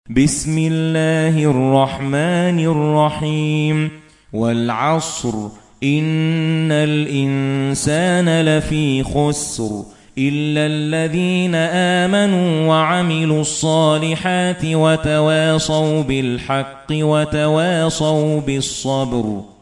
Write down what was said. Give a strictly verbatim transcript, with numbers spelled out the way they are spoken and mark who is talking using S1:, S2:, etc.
S1: بسم الله الرحمن الرحيم والعصر إن الإنسان لفي خسر إلا الذين آمنوا وعملوا الصالحات وتواصوا بالحق وتواصوا بالصبر.